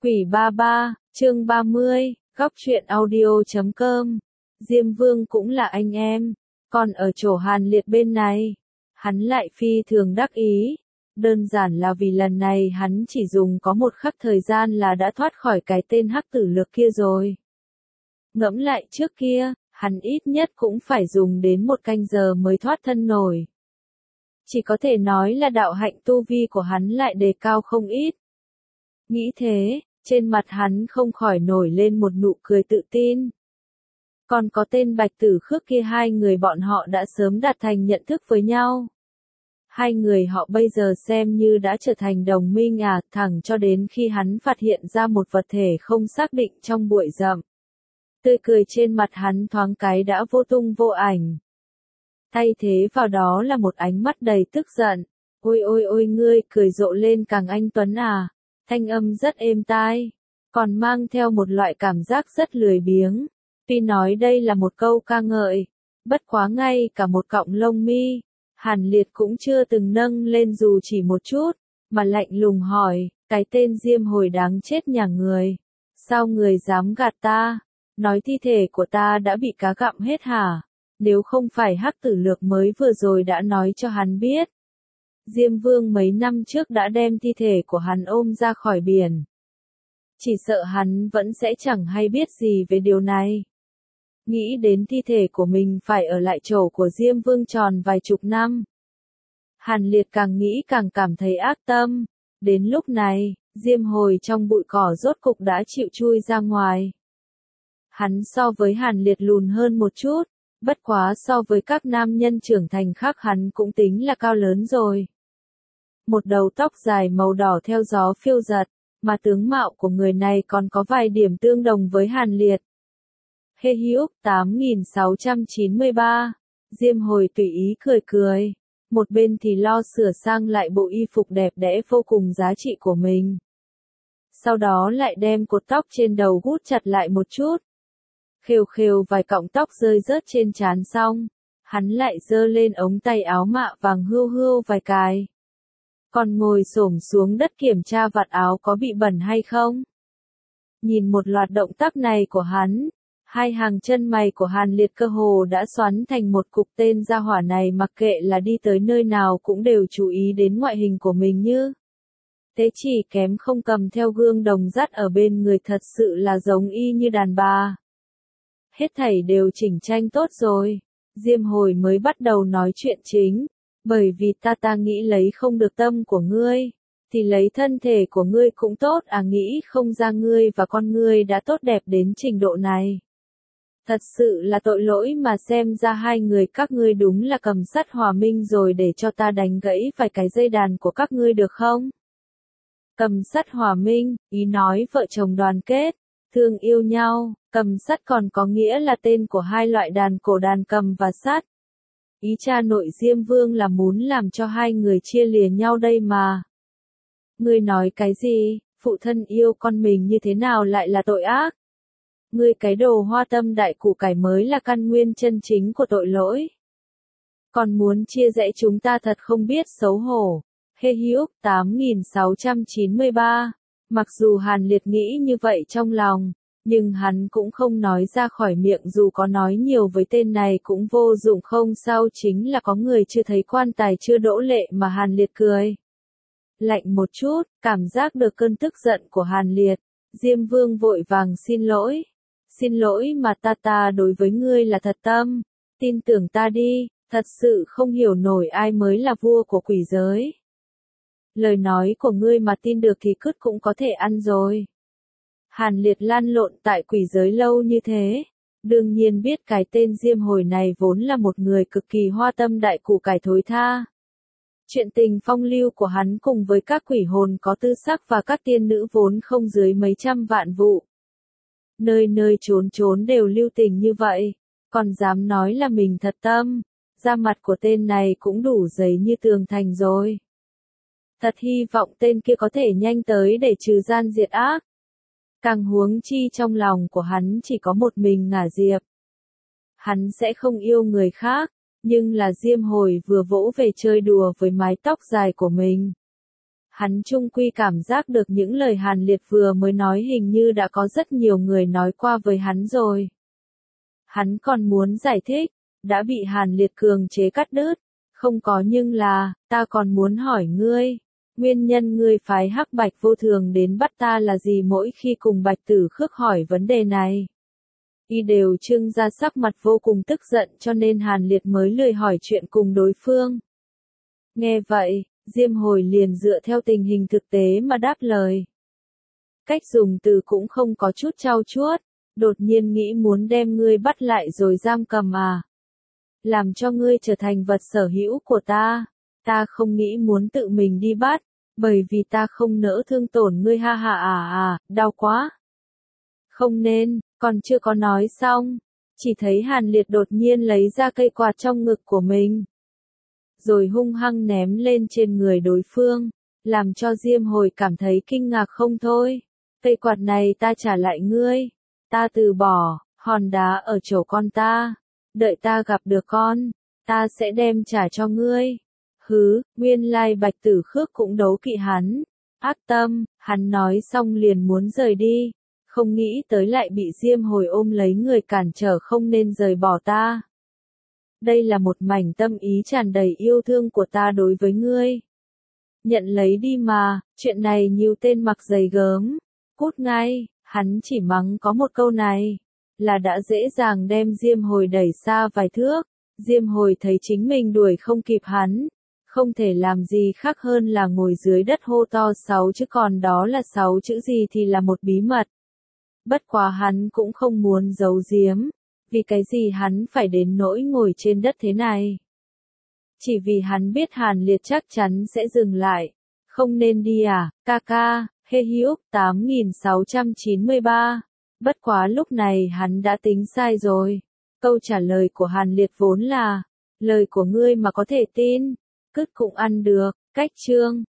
Quỷ ba ba, chương 30, góc truyện audio.com. Diêm Vương cũng là anh em, còn ở chỗ Hàn Liệt bên này, hắn lại phi thường đắc ý. Đơn giản là vì lần này hắn chỉ dùng có một khắc thời gian là đã thoát khỏi cái tên hắc tử lược kia rồi. Ngẫm lại trước kia, hắn ít nhất cũng phải dùng đến 1 canh giờ mới thoát thân nổi. Chỉ có thể nói là đạo hạnh tu vi của hắn lại đề cao không ít. Nghĩ thế, trên mặt hắn không khỏi nổi lên một nụ cười tự tin. Còn có tên Bạch Tử Khước kia, hai người bọn họ đã sớm đạt thành nhận thức với nhau. Hai người họ bây giờ xem như đã trở thành đồng minh thẳng cho đến khi hắn phát hiện ra một vật thể không xác định trong bụi rậm. Tươi cười trên mặt hắn thoáng cái đã vô tung vô ảnh. Thay thế vào đó là một ánh mắt đầy tức giận. Ôi ôi ôi, ngươi cười rộ lên càng anh tuấn à. Thanh âm rất êm tai, còn mang theo một loại cảm giác rất lười biếng. Tuy nói đây là một câu ca ngợi, bất quá ngay cả một cọng lông mi, Hàn Liệt cũng chưa từng nâng lên dù chỉ một chút, mà lạnh lùng hỏi, cái tên Diêm Hồi đáng chết nhà người. Sao người dám gạt ta? Nói thi thể của ta đã bị cá gặm hết hả? Nếu không phải hắc tử lược mới vừa rồi đã nói cho hắn biết. Diêm Vương mấy năm trước đã đem thi thể của hắn ôm ra khỏi biển. Chỉ sợ hắn vẫn sẽ chẳng hay biết gì về điều này. Nghĩ đến thi thể của mình phải ở lại chỗ của Diêm Vương tròn vài chục năm. Hàn Liệt càng nghĩ càng cảm thấy ác tâm. Đến lúc này, Diêm Hồi trong bụi cỏ rốt cục đã chịu chui ra ngoài. Hắn so với Hàn Liệt lùn hơn một chút. Bất quá so với các nam nhân trưởng thành khác hắn cũng tính là cao lớn rồi. Một đầu tóc dài màu đỏ theo gió phiêu giật, mà tướng mạo của người này còn có vài điểm tương đồng với Hàn Liệt. Hê hữu, 8693. Diêm Hồi tùy ý cười cười. Một bên thì lo sửa sang lại bộ y phục đẹp đẽ vô cùng giá trị của mình. Sau đó lại đem cột tóc trên đầu gút chặt lại một chút. Khều khều vài cọng tóc rơi rớt trên trán xong, hắn lại giơ lên ống tay áo mạ vàng hươu hươu vài cái. Còn ngồi xổm xuống đất kiểm tra vạt áo có bị bẩn hay không. Nhìn một loạt động tác này của hắn, hai hàng chân mày của Hàn Liệt cơ hồ đã xoắn thành một cục. Tên gia hỏa này mặc kệ là đi tới nơi nào cũng đều chú ý đến ngoại hình của mình như. Thế chỉ kém không cầm theo gương đồng dắt ở bên người, thật sự là giống y như đàn bà. Hết thảy đều chỉnh trang tốt rồi. Diêm Hồi mới bắt đầu nói chuyện chính. Bởi vì ta nghĩ lấy không được tâm của ngươi, thì lấy thân thể của ngươi cũng tốt nghĩ không ra ngươi và con ngươi đã tốt đẹp đến trình độ này. Thật sự là tội lỗi mà xem ra hai người các ngươi đúng là cầm sắt hòa minh rồi, để cho ta đánh gãy vài cái dây đàn của các ngươi được không? Cầm sắt hòa minh, ý nói vợ chồng đoàn kết, thương yêu nhau. Cầm sắt còn có nghĩa là tên của hai loại đàn cổ, đàn cầm và sắt. Ý cha nội Diêm Vương là muốn làm cho hai người chia lìa nhau đây mà. Ngươi nói cái gì? Phụ thân yêu con mình như thế nào lại là tội ác? Ngươi cái đồ hoa tâm đại củ cải mới là căn nguyên chân chính của tội lỗi. Còn muốn chia rẽ chúng ta, thật không biết xấu hổ. Hê hữu, 8693. Mặc dù Hàn Liệt nghĩ như vậy trong lòng, nhưng hắn cũng không nói ra khỏi miệng, dù có nói nhiều với tên này cũng vô dụng. Không sao, chính là có người chưa thấy quan tài chưa đỗ lệ mà. Hàn Liệt cười lạnh một chút, cảm giác được cơn tức giận của Hàn Liệt. Diêm Vương vội vàng xin lỗi. Xin lỗi mà ta đối với ngươi là thật tâm. Tin tưởng ta đi, thật sự không hiểu nổi ai mới là vua của quỷ giới. Lời nói của ngươi mà tin được thì cứt cũng có thể ăn rồi. Hàn Liệt lăn lộn tại quỷ giới lâu như thế, đương nhiên biết cái tên Diêm Hồi này vốn là một người cực kỳ hoa tâm đại củ cải thối tha. Chuyện tình phong lưu của hắn cùng với các quỷ hồn có tư sắc và các tiên nữ vốn không dưới mấy trăm vạn vụ. Nơi nơi trốn trốn đều lưu tình như vậy, còn dám nói là mình thật tâm, da mặt của tên này cũng đủ dày như tường thành rồi. Thật hy vọng tên kia có thể nhanh tới để trừ gian diệt ác. Càng huống chi trong lòng của hắn chỉ có một mình Ngả Diệp. Hắn sẽ không yêu người khác, nhưng là Diêm Hồi vừa vỗ về chơi đùa với mái tóc dài của mình. Hắn chung quy cảm giác được những lời Hàn Liệt vừa mới nói hình như đã có rất nhiều người nói qua với hắn rồi. Hắn còn muốn giải thích, đã bị Hàn Liệt cường chế cắt đứt. Không có nhưng là, ta còn muốn hỏi ngươi, nguyên nhân ngươi phái Hắc Bạch Vô Thường đến bắt ta là gì? Mỗi khi cùng Bạch Tử Khước hỏi vấn đề này, y đều trưng ra sắc mặt vô cùng tức giận, cho nên Hàn Liệt mới lười hỏi chuyện cùng đối phương. Nghe vậy, Diêm Hồi liền dựa theo tình hình thực tế mà đáp lời. Cách dùng từ cũng không có chút trau chuốt, đột nhiên nghĩ muốn đem ngươi bắt lại rồi giam cầm à? Làm cho ngươi trở thành vật sở hữu của ta. Ta không nghĩ muốn tự mình đi bắt, bởi vì ta không nỡ thương tổn ngươi, ha ha đau quá. Không nên, còn chưa có nói xong, chỉ thấy Hàn Liệt đột nhiên lấy ra cây quạt trong ngực của mình, rồi hung hăng ném lên trên người đối phương, làm cho Diêm Hồi cảm thấy kinh ngạc không thôi. Cây quạt này ta trả lại ngươi, ta từ bỏ, hòn đá ở chỗ con ta, đợi ta gặp được con, ta sẽ đem trả cho ngươi. Hứ, nguyên lai Bạch Tử Khước cũng đấu kỵ hắn, ác tâm, hắn nói xong liền muốn rời đi, không nghĩ tới lại bị Diêm Hồi ôm lấy người cản trở không nên rời bỏ ta. Đây là một mảnh tâm ý tràn đầy yêu thương của ta đối với ngươi. Nhận lấy đi mà, chuyện này nhiều tên mặc giày gớm, cút ngay, hắn chỉ mắng có một câu này, là đã dễ dàng đem Diêm Hồi đẩy xa vài thước. Diêm Hồi thấy chính mình đuổi không kịp hắn, không thể làm gì khác hơn là ngồi dưới đất hô to 6 chữ, còn đó là 6 chữ gì thì là một bí mật. Bất quá hắn cũng không muốn giấu giếm, vì cái gì hắn phải đến nỗi ngồi trên đất thế này. Chỉ vì hắn biết Hàn Liệt chắc chắn sẽ dừng lại. Không nên đi à, ca ca, hê hiúc 8693. Bất quá lúc này hắn đã tính sai rồi. Câu trả lời của Hàn Liệt vốn là, lời của ngươi mà có thể tin, cứt cũng ăn được. Cách chương